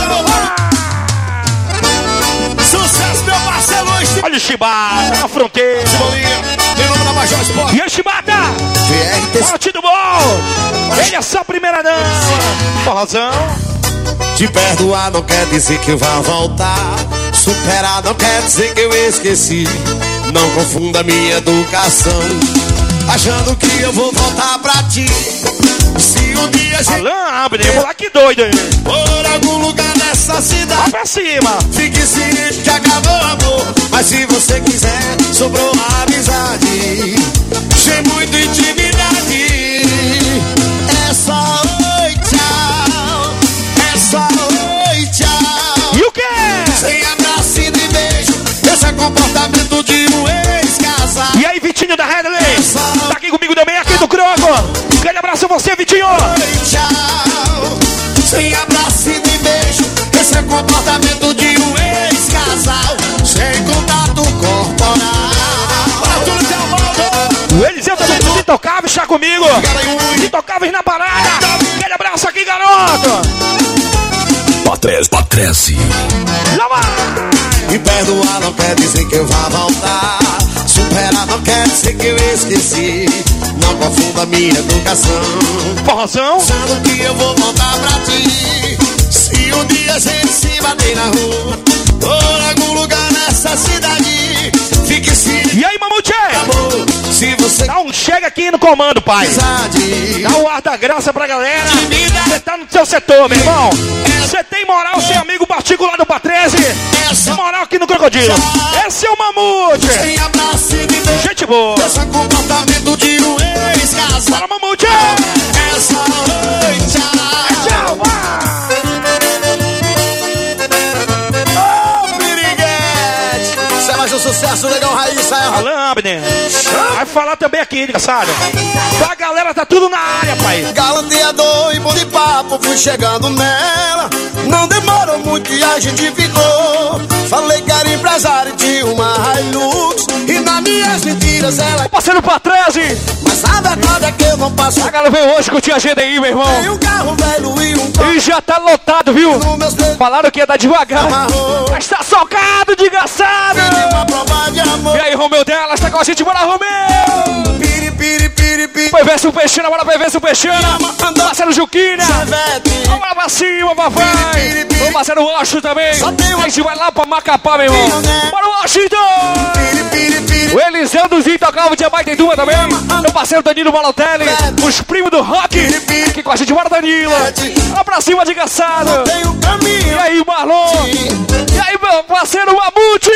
Sucesso, meu parceiro. Olha o Chibata na fronteira. Meu nome é Major Sport. E o Chibata. Partido bom. Ele é só a primeira dama. Forrozão. Te perdoar não quer dizer que eu vá voltar. Superar não quer dizer que eu esqueci. Não confunda minha educação, achando que eu vou voltar pra ti. Se um dia a gente... Alain Abner, moleque doido aí. Por algum lugar nessa cidade, vai pra cima. Fique ciente que acabou o amor. Mas se você quiser, sobrou a amizade. Sem muita intimidade. É só oi, tchau. É só oi, tchau. E o quê? Sem abraço e de beijo. Esse é comportamento de um ex-casado. E aí, Vitinho da Redley? Tá aqui comigo também, aqui do Croco. Um grande abraço a você, Vitinho. Oi, tchau. Sem abraço e de beijo. Esse é comportamento de um ex-casal. Sem contato corporal. O Eliseu também do Intocáveis está comigo. Intocáveis na parada. Aquele abraço aqui, garoto. Patrese, Patrese. Lá vai. Me perdoar não quer dizer que eu vá voltar. Superar não quer dizer que eu esqueci. Não confunda minha educação. Forrozão. Pensando que eu vou voltar pra ti. Se um dia a gente se bater na rua, por algum lugar nessa cidade, fique se... E aí, Mamute? Amor, se você... Dá um chega aqui no comando, pai. Amizade. Dá o ar da graça pra galera. Você tá no seu setor, meu irmão. Você tem moral, seu amigo particular do Patrese. Tem moral aqui no Crocodilo. Esse é o Mamute. Sem abraço e de beijo. Gente boa. Esse é o comportamento de um ex-casal. Fala, Mamute. Essa noite. Tchau, Ô, piriguete. Você é mais um sucesso, legal, raiz, é. Alain Abner. Vai falar também aqui, engraçado. A galera tá tudo na área, pai. Galanteador e bom de papo, fui chegando nela. Não demorou muito e a gente ficou. Falei que era empresário de uma Hilux. E nas minhas mentiras ela... O parceiro Patrese. Mas a verdade é que eu não passo. A galera veio hoje curtir a G D I, meu irmão. Tem um carro velho e um carro. E já tá lotado, viu? Falaram que ia dar devagar. Amarrou. Mas tá socado, desgraçado. De amor. E aí, Romeu delas, tá com a gente, bora, Romeu! Piri, piri, piri, piri. Vai ver se o Peixana, bora ver se o Peixana. Parceiro Juquina. Vamos lá pra cima, papai. O parceiro Washington também. A gente vai lá pra Macapá, meu irmão. Bora, Washington! O Eliseu dos Intocáveis de Abaitetuba também. Meu parceiro Danilo Balotelli. Os primos do rock. Aqui com a gente, bora, Danilo. Lá pra cima, desgraçado. E aí, Marlon. E aí, meu parceiro Mamute.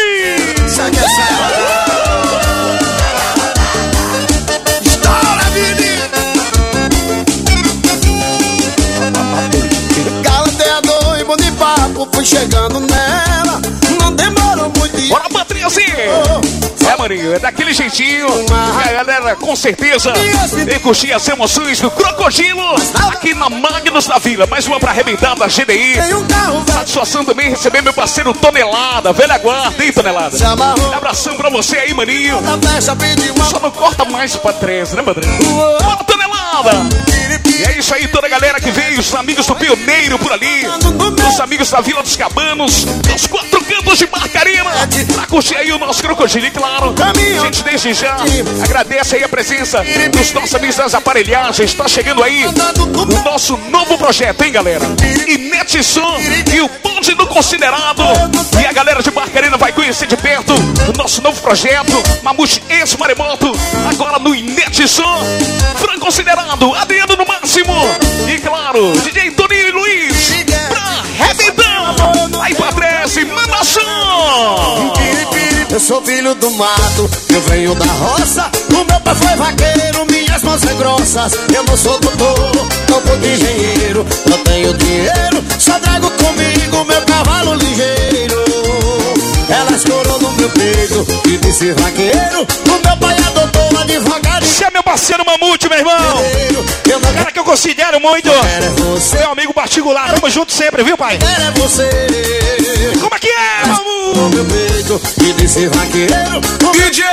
Galanteador e bom de papo, fui chegando nela. Não demorou muito. Bora, Patrícia! É, maninho, é daquele jeitinho. A galera, com certeza, vem curtir as emoções do Crocodilo aqui na Magnus da Vila. Mais uma pra arrebentar da G D I. Satisfação também receber meu parceiro Tonelada. Velha guarda, hein, Tonelada? Um abração pra você aí, maninho. Só não corta mais pra trás, né, Padrinho? Bora, Tonelada! moçada. E é isso aí, toda a galera que veio, os amigos do Pioneiro por ali, os amigos da Vila dos Cabanos, dos quatro cantos de Barcarena, pra curtir aí o nosso crocodilo, e claro, a gente desde já agradece aí a presença dos nossos amigos das aparelhagens. Está chegando aí o nosso novo projeto, hein, galera? Inete Som e o Bonde do Considerado. E a galera de Barcarena vai conhecer de perto o nosso novo projeto, Mamute Ex-Maremoto, agora no Inete Som. Franco Considerado, Adriano no máximo. E claro, D J Toninho e Luiz, pra arrebentando. Aí, Patrese, manda som. Eu sou filho do mato, eu venho da roça. O meu pai foi vaqueiro, minhas mãos são grossas. Eu não sou doutor, não sou engenheiro. Eu tenho dinheiro, só trago comigo meu cavalo ligeiro. Ela escorou no meu peito e disse vaqueiro. O meu pai adotou advogado. Você é meu parceiro Mamute, meu irmão. O cara que eu considero muito. Meu amigo particular, tamo junto sempre, viu, pai? É você. Como é que é, Mamute? No meu peito e disse vaqueiro. D J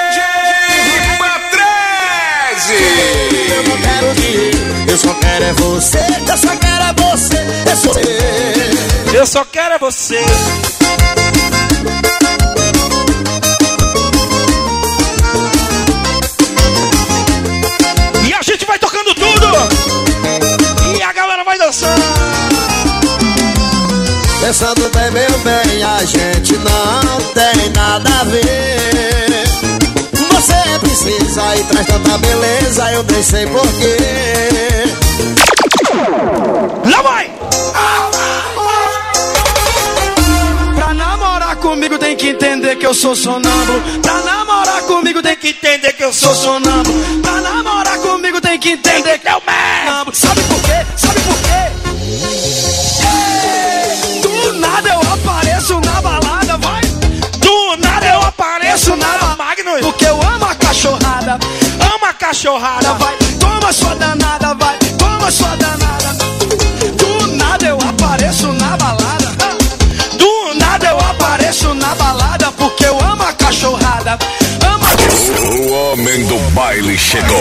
Patrese. Eu não quero dinheiro, eu só quero é você. Eu só quero é você, é você. Eu só quero é você. E a gente vai tocando tudo. E a galera vai dançando. Pensando bem, meu bem, a gente não tem nada a ver. Você precisa e traz tanta beleza, eu nem sei porquê. Lá vai! Pra namorar comigo tem que entender que eu sou sonâmbulo. Pra namorar comigo tem que entender que eu sou sonâmbulo. Pra namorar comigo tem que entender que é o mesmo. Sabe por quê? Sabe por quê? Do nada eu apareço na balada, vai. Do nada eu apareço na Magnus. Porque eu amo a cachorrada. Amo a cachorrada. Vai, toma sua danada, vai. Toma sua danada. Do nada eu apareço na balada. Do nada eu apareço na balada. Porque eu amo a cachorrada. Amo a cachorrada. O homem do baile chegou.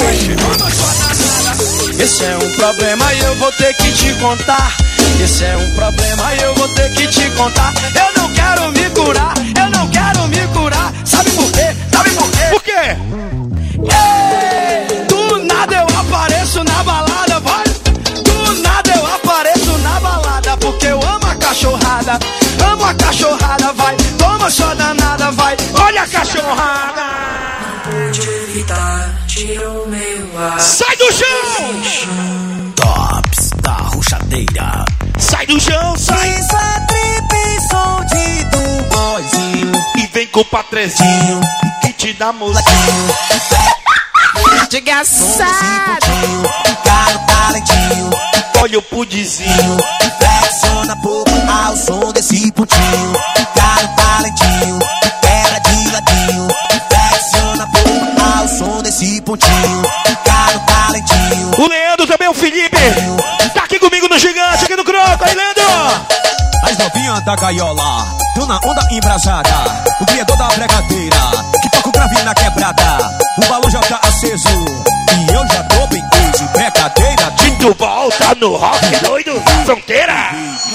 Esse é um problema e eu vou ter que te contar. Esse é um problema e eu vou ter que te contar. Eu não quero me curar, eu não quero me curar. Sabe por quê? Sabe por quê? Por quê? Ei, do nada eu apareço na balada, vai. Do nada eu apareço na balada. Porque eu amo a cachorrada. Amo a cachorrada, vai. Toma sua danada, vai. Olha a cachorrada. Sai do chão! Tops da ruchadeira. Sai do chão, sai! Isso é trip, som de do boizinho. E vem com o Patrezinho que te dá mocinho. Desgraçado. Cara talentinho. Olha o pudizinho. Flexiona pouco ao som desse pontinho. Cara talentinho. Pega de ladinho. Flexiona pouco ao som desse pontinho. Cara talentinho. O Leandro também, o Felipe. Tá aqui comigo no Gigante, aqui no Croco. Aí, Leandro. As novinhas da gaiola, tô na onda embrasada. O criador da bregadeira, que toca o grave na quebrada. O balão já tá aceso e eu já tô bem crazy. Brincadeira, Tito volta no rock doido, fronteira.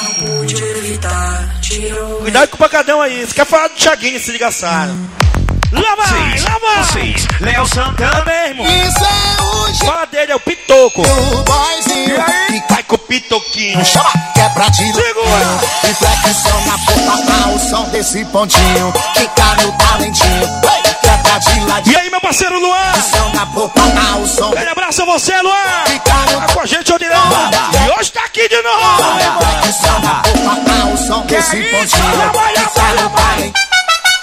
Cuidado com o pancadão aí. Você quer falar do Thiaguinho, se liga, Sara. Lá vai, lá vai. Vocês, Léo Santana mesmo. Isso é o Fala dele, é o Pitoco. o boizinho. E vai com o Pitoquinho. Chama, que é pra te segura. E flexão na porta ao som desse pontinho. Fica no talentinho. Ei, que é pra te ladinho. E aí, meu parceiro Luan? Flexão na porta ao som. Grande abraço a você, Luan. Fica no Tá com a gente, Odilão. E hoje tá aqui de novo. flexão na porta ao som desse isso? pontinho. Lá vai, lá vai, Fica lá no vai. talentinho.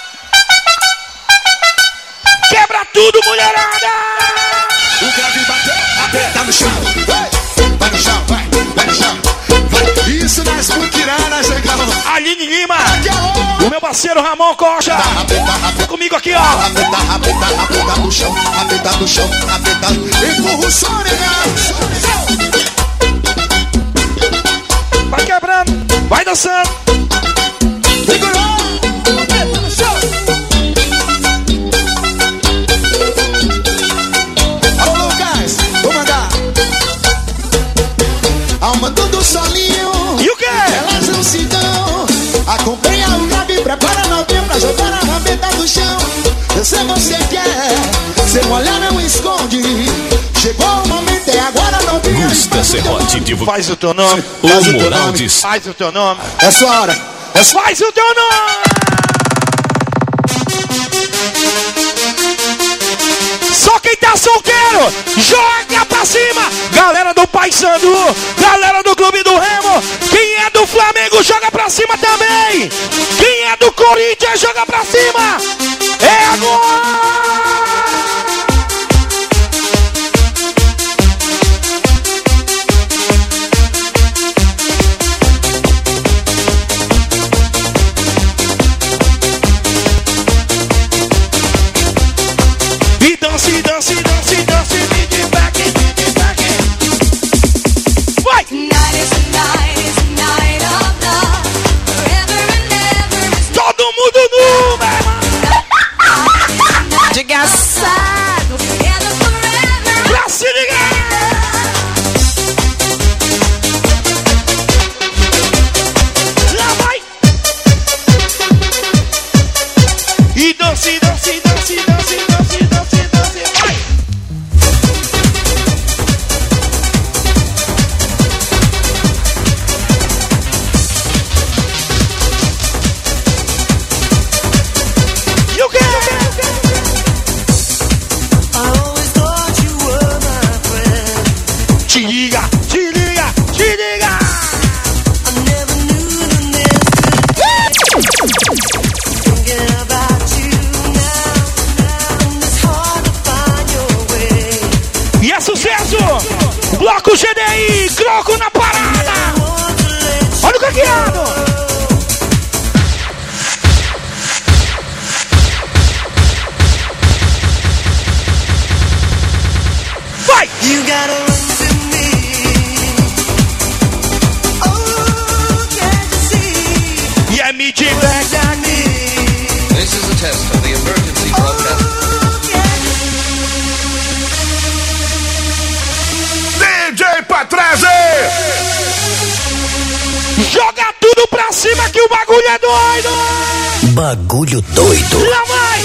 Quebra tudo, mulherada. O grave bateu, aperta no chão. Vai no chão, vai, vai no chão. Vai. Isso nas buquiranas, legal. Aline Lima. O meu parceiro Ramon Costa. Tá comigo aqui, ó. Apeta, apeta, apeta no chão, apeta no chão, apeta. Empurra o som, negão. Vai quebrando, vai dançando. Segurou, apeta no chão. Alô, Lucas, vou mandar. você, você quer. Seu olhar não esconde. Chegou o momento, é agora, não tem. Gusta Serrote de Faz o teu nome. O Moraldes. Faz o teu nome. É sua hora. É sua... Faz o teu nome. Só quem tá solteiro, joga pra cima. Galera do Paysandu, galera do Clube do Remo. Quem é do Flamengo, joga pra cima também. Quem é do Corinthians, joga pra cima. É agora. Dance, dance, dance, dance, beat back, beat back. Vai! Tonight is the night, is the night of love. Forever and ever is todo mundo nu, velho! Desgraçado! Together forever. Pra se ligar! Lá vai! E dance, dance, dance, dance, dance, dance. Te liga, te liga, te liga. E é sucesso! Bloco G D I, Croco na parada. Olha o caqueado. Vai! You gotta run to me. Oh, can't you see? E é mid back. This is a test of the emergency broadcast. D J Patrese! Joga tudo pra cima que o bagulho é doido! Bagulho doido. Lá vai!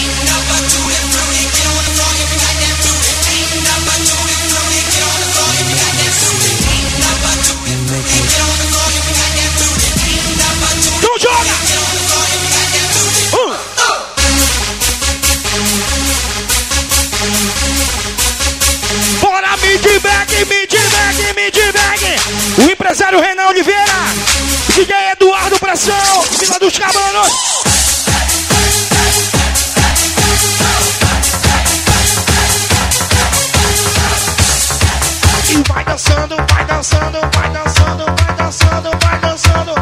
Então joga! Um. Bora, midback, midback, midback! O empresário Renan Oliveira, D J Eduardo Pressão, Vila dos Cabanos. E vai dançando, vai dançando, vai dançando, vai dançando, vai dançando.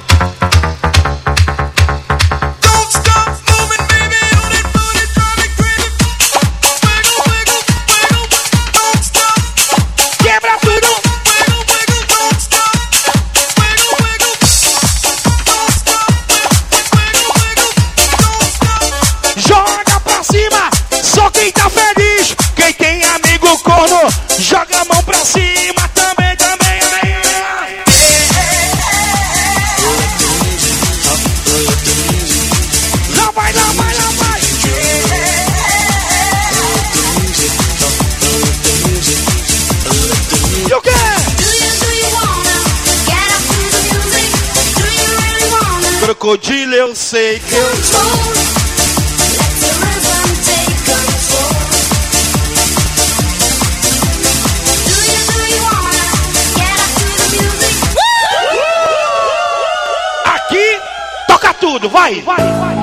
Don't stop moving, baby, on it, on it, drive me crazy. Wiggle, wiggle, wiggle, don't stop. Quebra tudo. Wiggle, wiggle, don't stop. Wiggle, wiggle, don't stop. Wiggle, wiggle, don't stop. Joga pra cima, só quem tá feliz. Quem tem amigo corno, joga a mão pra cima também, também, também. Lá vai, lá vai, lá vai. E o quê? Do you, do you wanna get up to the music? Do you really wanna Crocodilo, eu sei que eu control? Let the rhythm take control. Do you, do you wanna get up to the music? aqui toca tudo, vai, vai, vai.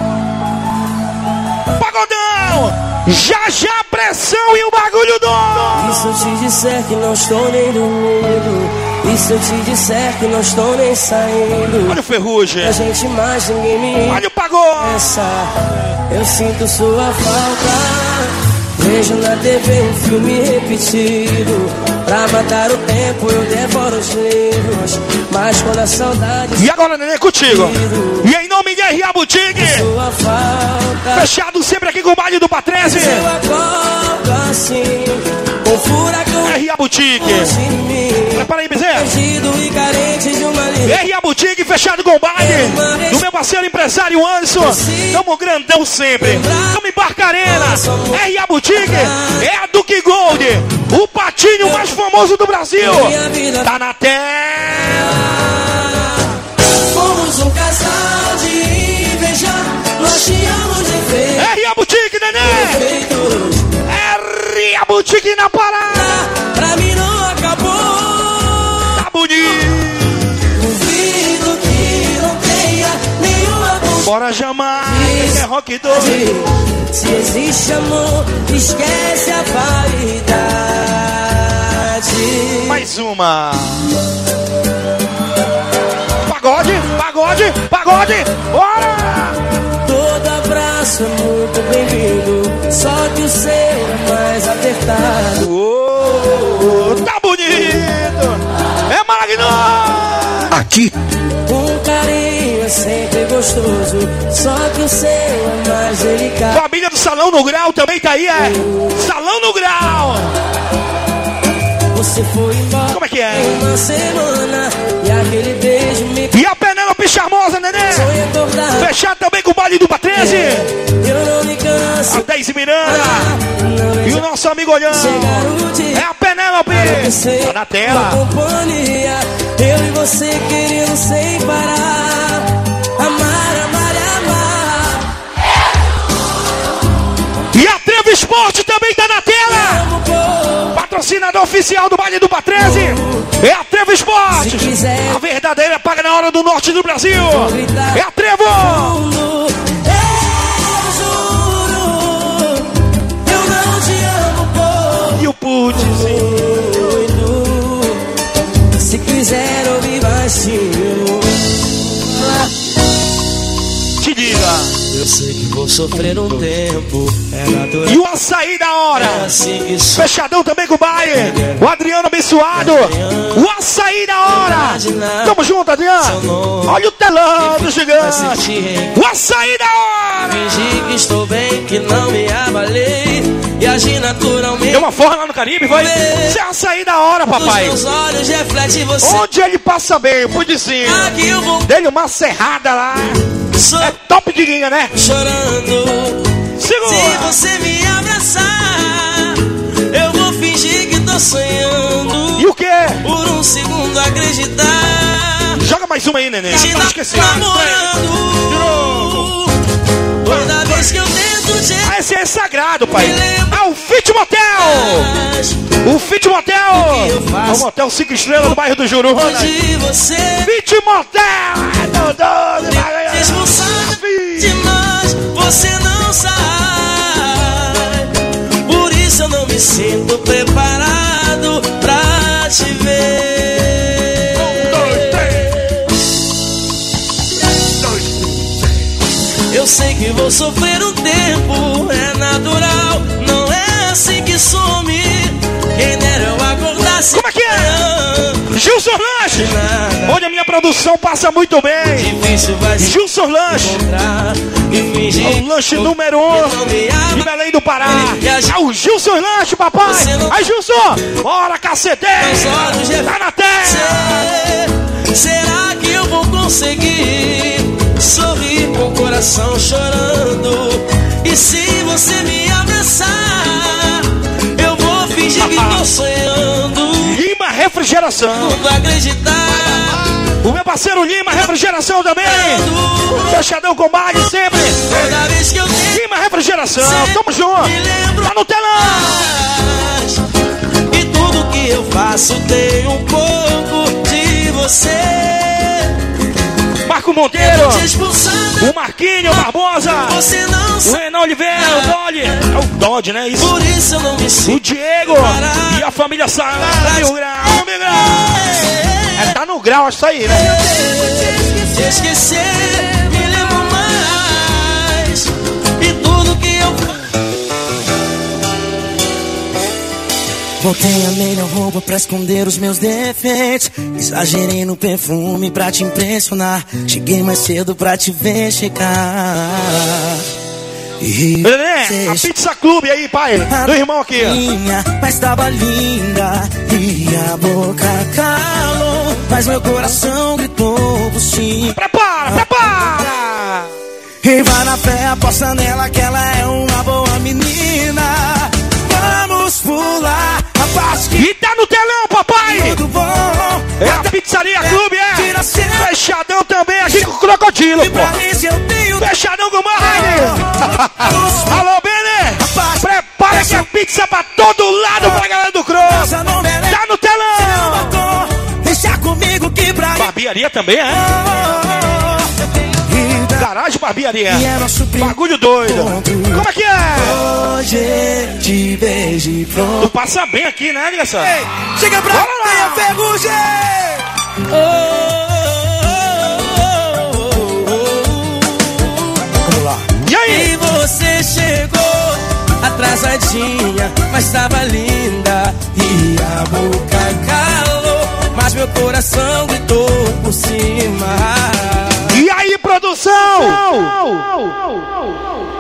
Pagodão! Já já pressão e o bagulho do. E se eu te disser que não estou nem dormindo? E se eu te disser que não estou nem saindo? Olha o Ferrugem. A gente mais ninguém me Olha o Pagode. Eu sinto sua falta. Vejo na T V um filme repetido. Pra matar o tempo eu devoro os livros. Mas quando a saudade... E agora, Nenê, contigo. E em nome de R A Boutique, fechado sempre aqui com o baile do Patrese. Eu acordo assim, com furacão. R A Boutique. Boutique. Prepara aí, Bezerra. R A Boutique, fechado com o baile. Do meu parceiro empresário Anderson. Tamo grandão sempre. Tamo em Barcarena. R A Boutique é a Duke Gold. O patinho mais famoso do Brasil. Tá na tela. Fomos um casal de inveja. Nós tínhamos defeito. R A Boutique, neném. R A Boutique na parada. Pra mim não acabou. Tá bonito. Duvido que não tenha nenhuma vontade. Bora chamar, é rock doido. Se existe amor, esquece a validade. Mais uma. Pagode, pagode, pagode. Bora! Todo abraço é muito bem-vindo, só que o seu é mais apertado. Oh, tá bonito! É Magno! Aqui. Um carinho é sempre gostoso, só que o seu é mais delicado. Família do Salão no Grau também tá aí, é? Salão no Grau! Você foi embora. Como é que é? Uma semana e aquele beijo me... E a Penélope Charmosa, neném! Fechado também com o baile do Patrese! Eu não me canso. A Deise Miranda! E o nosso amigo olhando! É a Penélope! Tá na tela! Companhia, eu e você querendo sem parar. Amar, amar, amar. E a Trevo Esporte também tá na tela! Patrocinador oficial do baile do Patrese é a Trevo Esporte. A verdadeira paga na hora do norte do Brasil. É a Trevo. Eu juro, eu não te amo, pô. E o putzinho. Se quiser ouvir baixinho, te diga. Eu sei que vou sofrer um tempo, é natural. E o açaí da hora. É assim que sou. Fechadão também com o baile. O Adriano abençoado. O açaí da hora. Tamo junto, Adriano. Olha o telão do gigante. O açaí da hora. Fingi que estou bem, que não me abalei. E agi naturalmente. Deu uma forra lá no Caribe, foi? Isso é açaí da hora, papai. Os meus olhos refletem você. Onde ele passa bem, o pudizinho. Aqui eu vou. Dele uma serrada lá. Sou é top de linha, né? Chorando. Segura. Se você me abraçar, eu vou fingir que tô sonhando. E o quê? Por um segundo acreditar. Joga mais uma aí, neném. Não tá esqueci. Toda vez que eu tento te... Ah, esse é sagrado, pai. Ah, o Fit Motel. O Fit Motel. É o motel cinco estrelas do bairro do Juru. De você. Fit Motel. Expulsada demais, você não sai. Por isso eu não me sinto preparado pra te ver. Um, dois, três. Dois, três. Eu sei que vou sofrer um tempo, é natural. Não é assim que some. Quem dera eu acordasse. Como é que é? Gilson Lanche. Onde a minha produção passa muito bem. Difícil vai ser. Gilson Lanche. É o lanche número um de Belém do Pará. É o Gilson Lanche, papai. Aí, Gilson. Bora, cacete. Tá na terra. Será que eu vou conseguir sorrir com o coração chorando? E se você me abraçar, eu vou fingir que tô sonhando. Lima Refrigeração. Não vai acreditar. O meu parceiro Lima Refrigeração também. Fechadão com baile sempre. Toda vez que eu tenho Lima Refrigeração. Tamo junto. Tá no telão. E tudo que eu faço tem um pouco de você. Marco Monteiro. O Marquinho Barbosa. Você não o Renan Oliveira. O Dolly. É o Dodge, né? Isso. Por isso eu não me sinto. O Diego. E a família Sala. Mil grau. Mil grau. É, tá no grau isso aí, né? Se esquecer, me lembro mais. E tudo que eu Botei a melhor roupa pra esconder os meus defeitos. Exagerei no perfume pra te impressionar. Cheguei mais cedo pra te ver chegar. Nenê, a Pizza Clube aí, pai. Do irmão aqui. Minha, mas tava linda e a boca calou, mas meu coração gritou por cima. Prepara, prepara! E vai na fé, aposta nela que ela é uma boa menina. Vamos pular a parte que... E tá no telão, papai! Tudo bom. É a Pizzaria Clube, é? Fechadão também aqui com o Crocodilo, pô. Fechadão com o Marraine. Alô, Bene! Prepara essa pizza pra todo lado pra galera do Cross. Tá no telão! Deixa comigo que pra... Barbearia também, é? Garagem Barbearia. Bagulho doido. Como é que é? Hoje te vejo e pronto. Tu passa bem aqui, né, Anderson? Chega pra cá, Ferrugem! Vamos lá. E aí? E você chegou atrasadinha, mas tava linda e a boca calou, mas meu coração gritou por cima. E aí, produção?